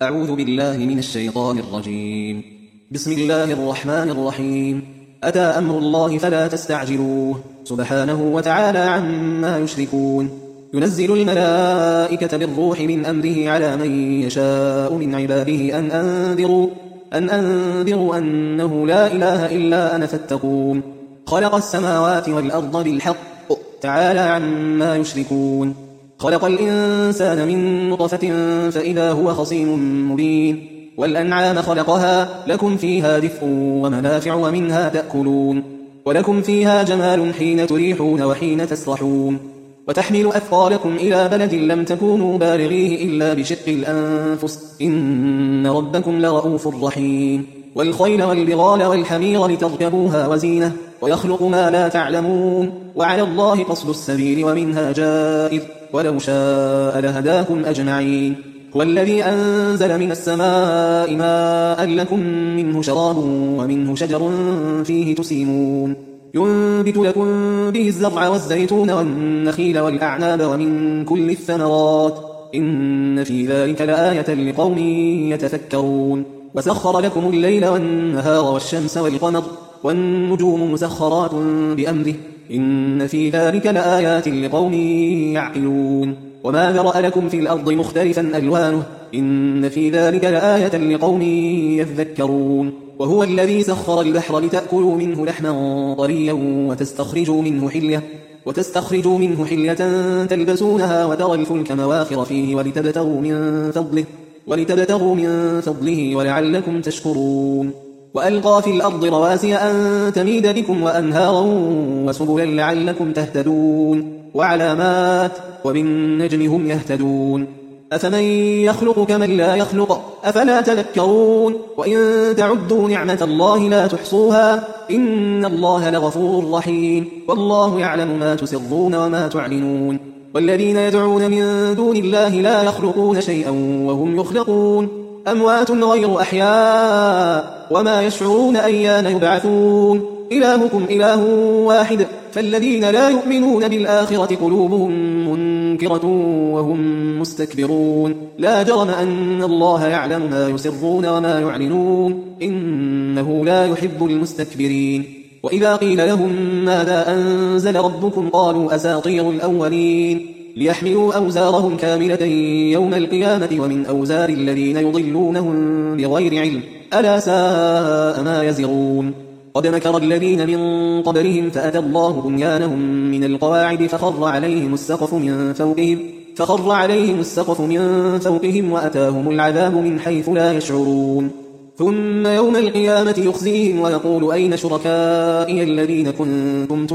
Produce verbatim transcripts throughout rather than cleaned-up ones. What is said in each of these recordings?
أعوذ بالله من الشيطان الرجيم. بسم الله الرحمن الرحيم. أتى أمر الله فلا تستعجلوه سبحانه وتعالى عما يشركون. ينزل الملائكة بالروح من أمره على من يشاء من عباده أن أنذروا, أن أنذروا أنه لا إله إلا أنا فاتقون. خلق السماوات والأرض بالحق تعالى عما يشركون. خلق الإنسان من نطفة فإذا هو خصيم مبين. والأنعام خلقها لكم فيها دفء ومنافع ومنها تأكلون. ولكم فيها جمال حين تريحون وحين تسرحون. وتحمل أثقالكم إلى بلد لم تكونوا بالغيه إلا بشق الأنفس إن ربكم لرؤوف رحيم. والخيل والبغال والحمير لتركبوها وزينة ويخلق ما لا تعلمون. وعلى الله قصد السبيل ومنها جائر ولو شاء لهداكم أجمعين. هو الذي أنزل من السماء ماء لكم منه شراب ومنه شجر فيه تسيمون. ينبت لكم به الزرع والزيتون والنخيل والأعناب ومن كل الثمرات إن في ذلك لآية لقوم يتفكرون. وسخر لكم الليل والنهار والشمس والقمر والنجوم مسخرات بأمره إن في ذلك لآيات لقوم يعقلون. وما ذرأ لكم في الأرض مختلفا ألوانه إن في ذلك لآية لقوم يذكرون. وهو الذي سخر البحر لتأكلوا منه لحما طريا وتستخرجوا منه حلية وتستخرجوا منه حلية تلبسونها وترى الفلك مواخر فيه ولتبتغوا من فضله ولتبتغوا من فضله ولعلكم تشكرون. وألقى في الأرض رواسي أن تميد بكم وأنهارا وسبلا لعلكم تهتدون. وعلامات وبالنجم هم يهتدون. أفمن يخلق كمن لا يخلق أفلا تذكرون. وإن تعدوا نعمة الله لا تحصوها إن الله لغفور رحيم. والله يعلم ما تسرون وما تعلنون. والذين يدعون من دون الله لا يخلقون شيئا وهم يخلقون أموات غير أحياء وما يشعرون أيان يبعثون. إلهكم إله واحد فالذين لا يؤمنون بالآخرة قلوبهم منكرة وهم مستكبرون. لا جرم أن الله يعلم ما يسرون وما يعلنون إنه لا يحب المستكبرين. وإذا قيل لهم ماذا أنزل ربكم قالوا أساطير الأولين ليحملوا أوزارهم كاملة يوم القيامة ومن أوزار الذين يضلونهم بغير علم ألا ساء ما يزرون. قد مكر الذين من قبلهم فأتى الله بنيانهم من القواعد فخر عليهم السقف من فوقهم فخر عليهم السقف من فوقهم وأتاهم العذاب من حيث لا يشعرون. ثم يوم القيامة يخزيهم ويقول أين شركائي الذين كنتم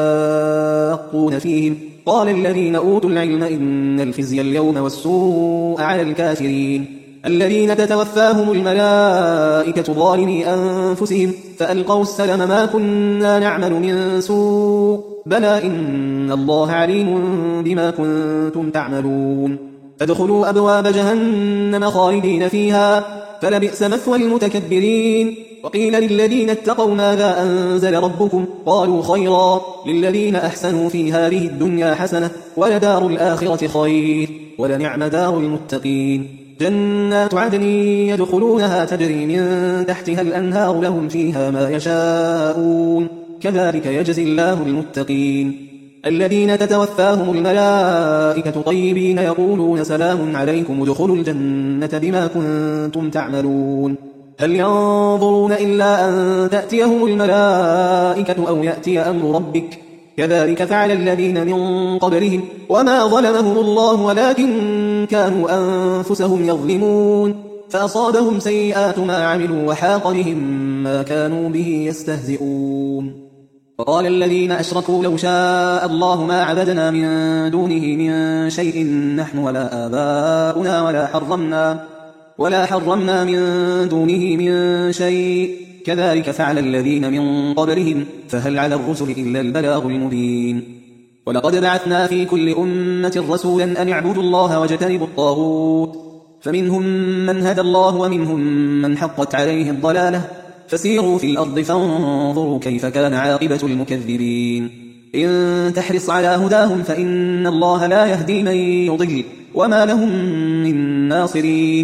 تشاقون فيهم قال الذين أوتوا العلم إن الخزي اليوم والسوء على الكافرين الذين تتوفاهم الملائكة ظالمي أنفسهم فألقوا السلم ما كنا نعمل من سوء بلى إن الله عليم بما كنتم تعملون. فادخلوا أبواب جهنم خالدين فيها فلبئس مثوى المتكبرين. وقيل للذين اتقوا ماذا أنزل ربكم قالوا خيرا للذين أحسنوا في هذه الدنيا حسنة ولدار الآخرة خير ولنعم دار المتقين. جنات عدن يدخلونها تجري من تحتها الأنهار لهم فيها ما يشاءون كذلك يجزي الله المتقين. الذين تتوفاهم الملائكة طيبين يقولون سلام عليكم ادخلوا الجنة بما كنتم تعملون. هل ينظرون إلا أن تأتيهم الملائكة أو يأتي أمر ربك كذلك فعل الذين من قبلهم وما ظلمهم الله ولكن كانوا أنفسهم يظلمون. فأصابهم سيئات ما عملوا وحاق بهم ما كانوا به يستهزئون. وقال الذين أشركوا لو شاء الله ما عبدنا من دونه من شيء نحن ولا آباؤنا ولا حرمنا ولا حرمنا من دونه من شيء كذلك فعل الذين من قبلهم فهل على الرسل إلا البلاغ المبين. ولقد بعثنا في كل أمة رسولا أن اعبدوا الله واجتنبوا الطاغوت فمنهم من هدى الله ومنهم من حقت عليه الضلالة فسيروا في الأرض فانظروا كيف كان عاقبة المكذبين. إن تحرص على هداهم فإن الله لا يهدي من يضل وما لهم من ناصرين.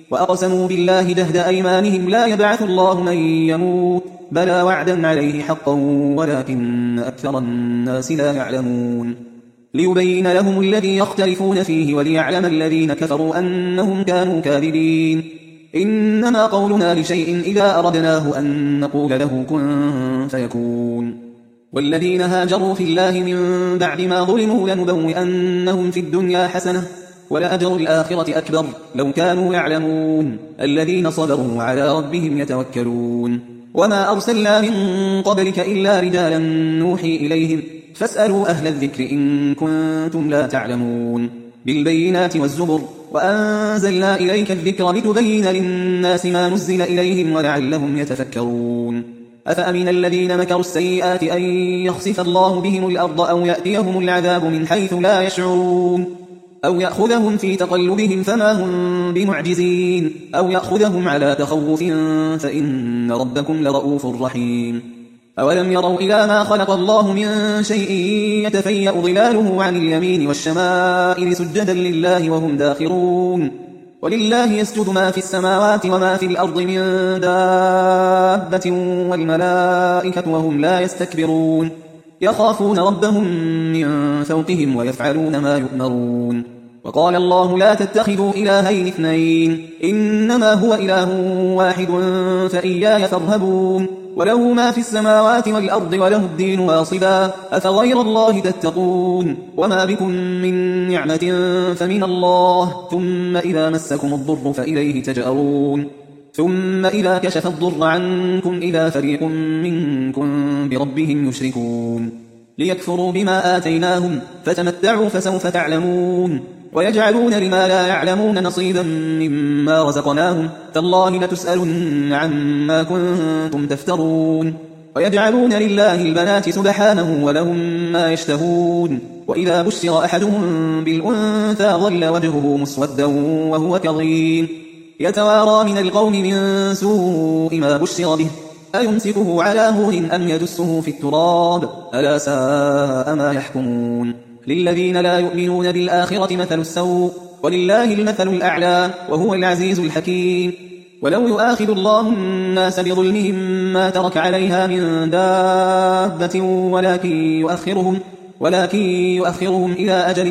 وأقسموا بالله جهد أيمانهم لا يبعث الله من يموت بلى وعدا عليه حقا ولكن أكثر الناس لا يعلمون ليبين لهم الذي يختلفون فيه وليعلم الذين كفروا أنهم كانوا كاذبين إنما قولنا لشيء إذا أردناه أن نقول له كن فيكون والذين هاجروا في الله من بعد ما ظلموا لنبوئنهم في الدنيا حسنة ولأجر الآخرة أكبر لو كانوا يعلمون الذين صبروا على ربهم يتوكلون وما أرسلنا من قبلك إلا رجالا نوحي إليهم فاسألوا أهل الذكر إن كنتم لا تعلمون بالبينات والزبر وأنزلنا إليك الذكر لتبين للناس ما نزل إليهم ولعلهم يتفكرون أفأمن الذين مكروا السيئات أن يخسف الله بهم الأرض أو يأتيهم العذاب من حيث لا يشعرون أو يأخذهم في تقلبهم فما هم بمعجزين أو يأخذهم على تخوف فإن ربكم لرؤوف رحيم أولم يروا إلى ما خلق الله من شيء يتفيأ ظلاله عن اليمين والشمائل سجدا لله وهم داخرون ولله يسجد ما في السماوات وما في الأرض من دابة والملائكة وهم لا يستكبرون يخافون ربهم من فوقهم ويفعلون ما يؤمرون وقال الله لا تتخذوا إلهين اثنين إنما هو إله واحد فإياي فارهبون وله ما في السماوات والأرض وله الدين واصبا أفغير الله تتقون وما بكم من نعمة فمن الله ثم إذا مسكم الضر فإليه تجأرون ثم إذا كشف الضر عنكم إذا فريق منكم بربهم يشركون ليكفروا بما آتيناهم فتمتعوا فسوف تعلمون ويجعلون لما لا يعلمون نصيبا مما رزقناهم تالله لتسألن عما كنتم تفترون ويجعلون لله البنات سبحانه ولهم ما يشتهون وإذا بشر أحدهم بالأنثى ظل وجهه مسودا وهو كظيم يتوارى من القوم من سوء ما بشر به أيمسكه على هون أم يدسه في التراب ألا ساء ما يحكمون للذين لا يؤمنون بالآخرة مثل السوء ولله المثل الأعلى وهو العزيز الحكيم ولو يؤاخذ الله الناس بظلمهم ما ترك عليها من دابة ولكن يؤخرهم ولكن يؤخرهم إلى أجل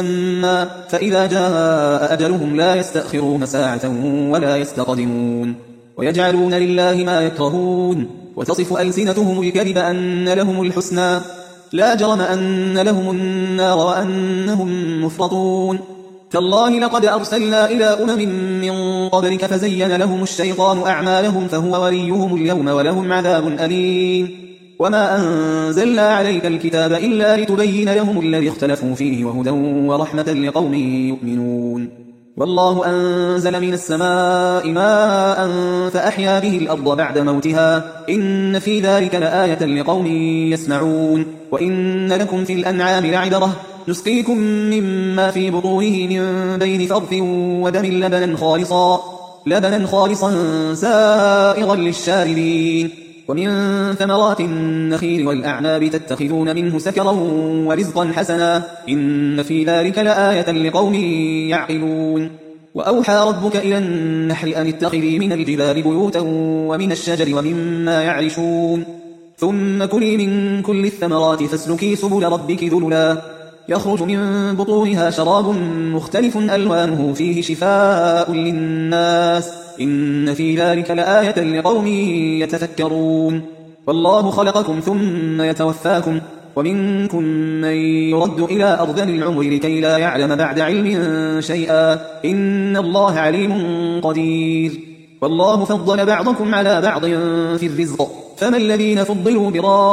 مسمى فإذا جاء أجلهم لا يستأخرون ساعة ولا يستقدمون ويجعلون لله ما يكرهون وتصف ألسنتهم الكذب أن لهم الحسنى لا جرم أن لهم النار وأنهم مفرطون تالله لقد أرسلنا إلى أمم من قبلك فزين لهم الشيطان أعمالهم فهو وليهم اليوم ولهم عذاب أليم وما أنزلنا عليك الكتاب إلا لتبين لهم الذي اختلفوا فيه وهدى ورحمة لقوم يؤمنون والله أنزل من السماء ماء فأحيا به الأرض بعد موتها إن في ذلك لآية لقوم يسمعون وإن لكم في الأنعام لعبرة نسقيكم مما في بطونه من بين فرث ودم لبنا خالصا لبنا خالصا سائغا للشاربين ومن ثمرات النخيل والأعناب تتخذون منه سكرا ورزقا حسنا إن في ذلك لآية لقوم يعقلون وأوحى ربك إلى النحل أن اتخذي من الجبال بيوتا ومن الشجر ومما يعرشون ثم كلي من كل الثمرات فاسلكي سبل ربك ذللا يخرج من بطونها شراب مختلف ألوانه فيه شفاء للناس إن في ذلك لآية لقوم يتفكرون والله خلقكم ثم يتوفاكم ومنكم من يرد إلى أرذل العمر لكي لا يعلم بعد علم شيئا إن الله عليم قدير والله فضل بعضكم على بعض في الرزق فما الذين فضلوا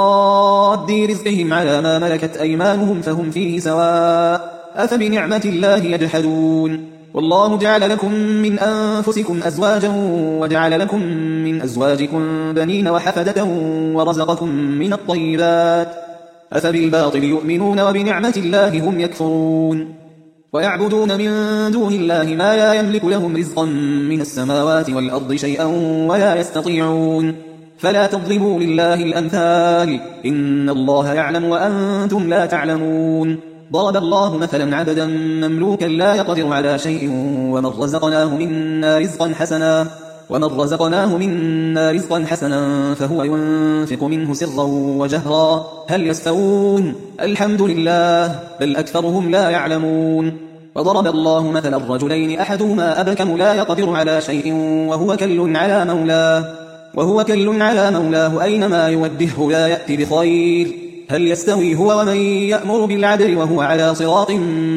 براد رزقهم على ما ملكت أيمانهم فهم فيه سواء أفبنعمة الله يجحدون والله جعل لكم من أنفسكم أزواجا وجعل لكم من أزواجكم بنين وحفدة ورزقكم من الطيبات أفبالباطل يؤمنون وبنعمة الله هم يكفرون ويعبدون من دون الله ما لا يملك لهم رزقا من السماوات والأرض شيئا ولا يستطيعون فلا تضربوا لله الأمثال إن الله يعلم وأنتم لا تعلمون ضرب الله مثلا عبدا مملوكا لا يقدر على شيء ومن رزقناه منا رزقا حسنا ومن رزقناه منا رزقا حسنا فهو ينفق منه سرا وجهرا هل يستوون الحمد لله بل أكثرهم لا يعلمون وضرب الله مثلا الرجلين أحدهما أبكم لا يقدر على شيء وهو كل على مولاه وهو كل على مولاه أينما يوجهه لا يأتي بخير هل يستوي هو ومن يأمر بالعدل وهو على صراط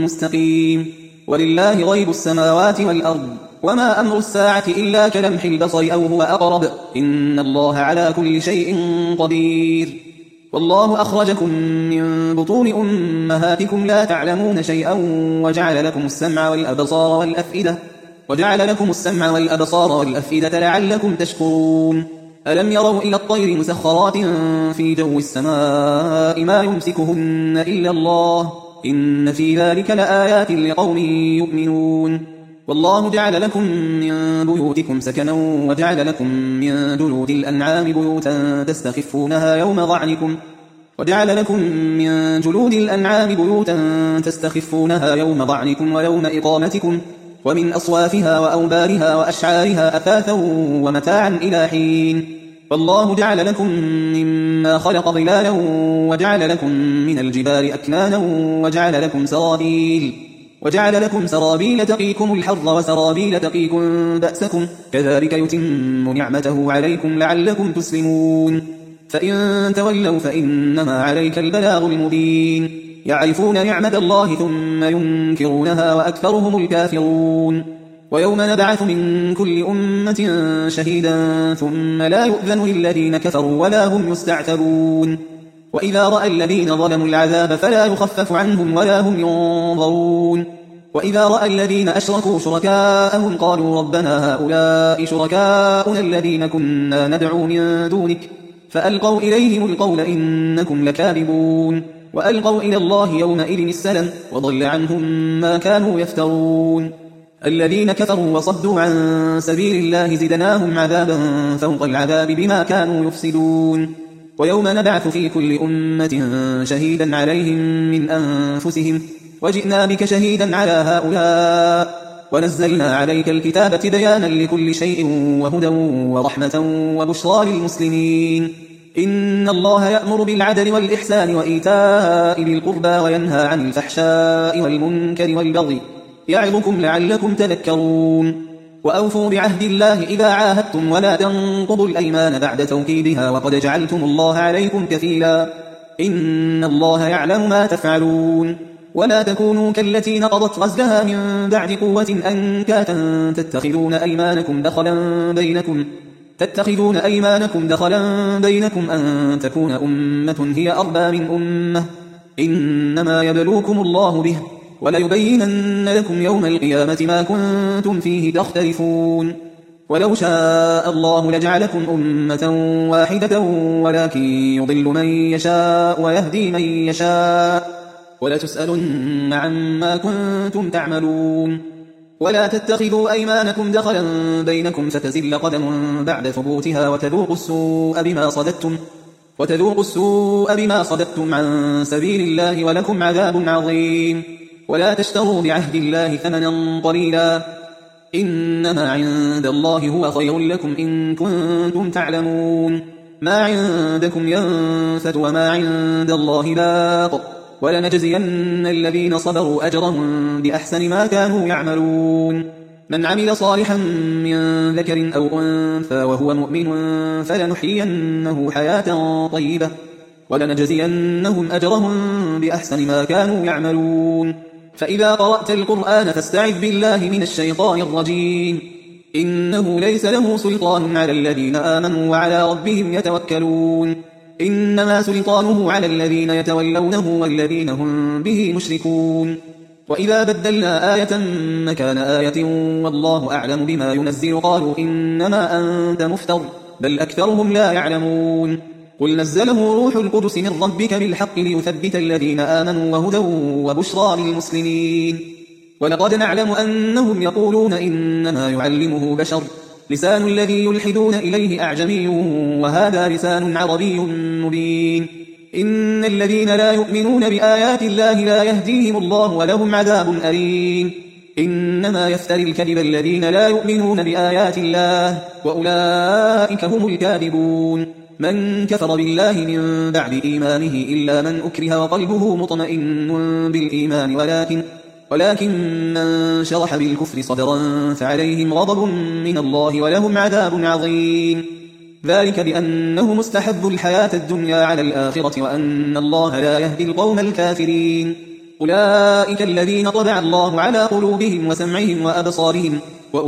مستقيم ولله غيب السماوات والأرض وما أمر الساعة إلا كلمح البصر أو هو أقرب إن الله على كل شيء قدير والله أخرجكم من بطون أمهاتكم لا تعلمون شيئا وجعل لكم السمع والأبصار والأفئدة وجعل لكم السمع والأبصار والأفئدة لعلكم تشكرون ألم يروا إلى الطير مسخرات في جو السماء ما يمسكهن إلا الله إن في ذلك لآيات لقوم يؤمنون والله جعل لكم من بيوتكم سكنا وجعل لكم من جلود الأنعام بيوتا تستخفونها يوم ضعنكم وجعل لكم من جلود الأنعام بيوتا تستخفونها يوم ضعنكم ويوم إقامتكم ومن أصوافها وأوبارها وأشعارها أثاثا ومتاعا إلى حين والله جعل لكم مما خلق ظلالا وجعل لكم من الجبال أكنانا وجعل لكم سرابيل وجعل لكم سرابيل تقيكم الحر وسرابيل تقيكم بأسكم كذلك يتم نعمته عليكم لعلكم تسلمون فإن تولوا فإنما عليك البلاغ المبين يعرفون نعمة الله ثم ينكرونها وأكثرهم الكافرون ويوم نبعث من كل أمة شهيدا ثم لا يؤذن للذين كفروا ولا هم يستعتبون وإذا رأى الذين ظلموا العذاب فلا يخفف عنهم ولا هم ينظرون وإذا رأى الذين أشركوا شركاءهم قالوا ربنا هؤلاء شركاؤنا الذين كنا ندعو من دونك فألقوا إليهم القول إنكم لكاذبون وألقوا إلى الله يومئذ السلم وضل عنهم ما كانوا يفترون الذين كفروا وصدوا عن سبيل الله زدناهم عذابا فوق العذاب بما كانوا يفسدون ويوم نبعث في كل أمة شهيدا عليهم من أنفسهم وجئنا بك شهيدا على هؤلاء ونزلنا عليك الكتاب بيانا لكل شيء وهدى ورحمة وبشرى للمسلمين إن الله يأمر بالعدل والإحسان وإيتاء ذي القربى وينهى عن الفحشاء والمنكر والبغي يعظكم لعلكم تذكرون وأوفوا بعهد الله إذا عاهدتم ولا تنقضوا الأيمان بعد توكيدها وقد جعلتم الله عليكم كفيلا إن الله يعلم ما تفعلون ولا تكونوا كالتي نقضت غزلها من بعد قوة أنكاتا تتخذون أيمانكم دخلا بينكم تتخذون أيمانكم دخلا بينكم أن تكون أمة هي أربى من أمة إنما يبلوكم الله به وليبينن لكم يوم القيامة ما كنتم فيه تختلفون ولو شاء الله لجعلكم أمة واحدة ولكن يضل من يشاء ويهدي من يشاء ولتسألن عما كنتم تعملون ولا تتخذوا أيمانكم دخلا بينكم فتزل قدم بعد ثبوتها وتذوقوا السوء بما صددتم وتذوقوا السوء بما صددتم عن سبيل الله ولكم عذاب عظيم ولا تشتروا بعهد الله ثمنا قليلا إنما عند الله هو خير لكم إن كنتم تعلمون ما عندكم ينفد وما عند الله باق ولنجزين الذين صبروا أجرهم بأحسن ما كانوا يعملون من عمل صالحا من ذكر أو أنثى وهو مؤمن فلنحيينه حياة طيبة ولنجزينهم أجرهم بأحسن ما كانوا يعملون فإذا قرأت القرآن فاستعذ بالله من الشيطان الرجيم إنه ليس له سلطان على الذين آمنوا وعلى ربهم يتوكلون إنما سلطانه على الذين يتولونه والذين هم به مشركون وإذا بدلنا آية مكان آية والله أعلم بما ينزل قالوا إنما أنت مفتر بل أكثرهم لا يعلمون قل نزله روح القدس من ربك بالحق ليثبت الذين آمنوا وهدى وبشرى للمسلمين ولقد نعلم أنهم يقولون إنما يعلمه بشر لسان الذي يلحدون إليه أعجمي وهذا لسان عربي مبين إن الذين لا يؤمنون بآيات الله لا يهديهم الله ولهم عذاب أليم إنما يفتري الكذب الذين لا يؤمنون بآيات الله وأولئك هم الكاذبون من كفر بالله من بعد إيمانه إلا من أكره وقلبه مطمئن بالإيمان ولكن ولكن من شرح بالكفر صدرا فعليهم غضب من الله ولهم عذاب عظيم ذلك بأنهم استحبوا الحياة الدنيا على الآخرة وأن الله لا يهدي القوم الكافرين أولئك الذين طبع الله على قلوبهم وسمعهم وأبصارهم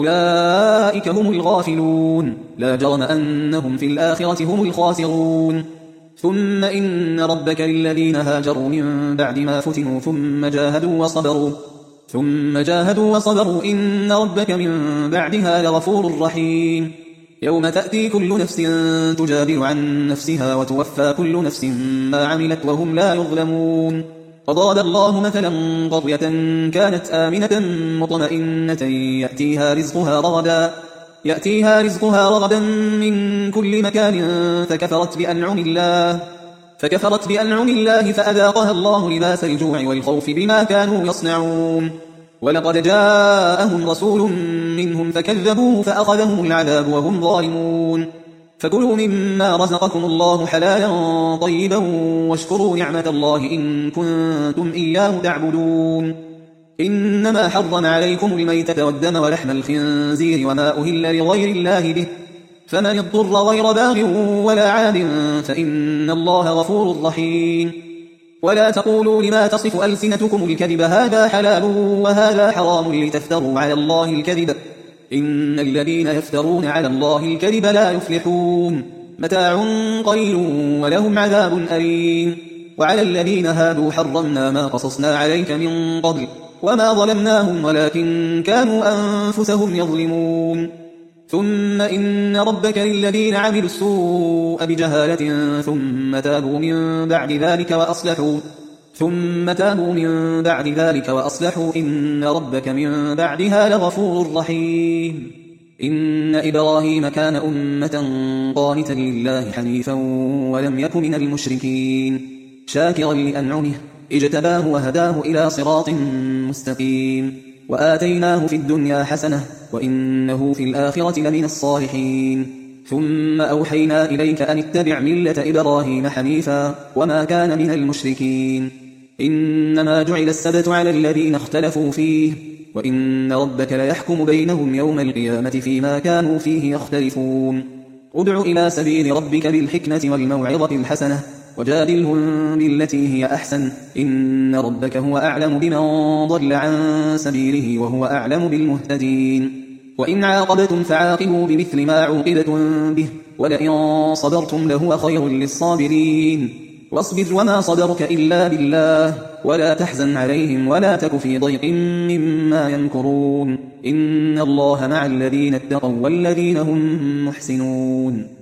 وأولئك هم الغافلون لا جرم أنهم في الآخرة هم الخاسرون ثم إن ربك للذين هاجروا من بعد ما فتنوا ثم جاهدوا وصبروا ثم جاهدوا وصبروا إن ربك من بعدها لغفور رحيم يوم تأتي كل نفس تجادل عن نفسها وتوفى كل نفس ما عملت وهم لا يظلمون وضرب الله مثلا قرية كانت آمنة مطمئنة يأتيها رزقها رغدا يأتيها رزقها رغدا من كل مكان فكفرت بأنعم الله فكفرت بأنعم الله فأذاقها الله لباس الجوع والخوف بما كانوا يصنعون ولقد جاءهم رسول منهم فكذبوه فأخذهم العذاب وهم ظالمون فكلوا مما رزقكم الله حلالا طيبا واشكروا نعمة الله إن كنتم إياه تعبدون إنما حرم عليكم الميتة والدم ولحم الخنزير وما أهل لغير الله به فمن اضطر غير باغ ولا عاد فإن الله غفور رحيم ولا تقولوا لما تصف ألسنتكم الكذب هذا حلال وهذا حرام لتفتروا على الله الكذب إن الذين يفترون على الله الكذب لا يفلحون متاع قليل ولهم عذاب أليم وعلى الذين هادوا حرمنا ما قصصنا عليك من قبل وما ظلمناهم ولكن كانوا أنفسهم يظلمون ثم إن ربك للذين عملوا السوء بجهالة ثم تابوا من بعد ذلك وأصلحوا ثم تابوا من بعد ذلك وأصلحوا إن ربك من بعدها لغفور رحيم إن إبراهيم كان أمة قانتا لله حنيفا ولم يك من المشركين شاكرا لأنعمه اجتباه وهداه إلى صراط مستقيم وآتيناه في الدنيا حسنة وإنه في الآخرة لمن الصالحين ثم أوحينا إليك أن اتبع ملة إبراهيم حنيفا وما كان من المشركين إنما جعل السبت على الذين اختلفوا فيه وإن ربك ليحكم بينهم يوم القيامة فيما كانوا فيه يختلفون ادع إلى سبيل ربك بالحكمة والموعظة الحسنة وجادلهم بالتي هي أحسن إن ربك هو أعلم بمن ضل عن سبيله وهو أعلم بالمهتدين وإن عاقبتم فعاقبوا بمثل ما عوقبتم به ولئن صبرتم لهو خير للصابرين واصبر وما صبرك إلا بالله ولا تحزن عليهم ولا تك في ضيق مما يمكرون إن الله مع الذين اتقوا والذين هم محسنون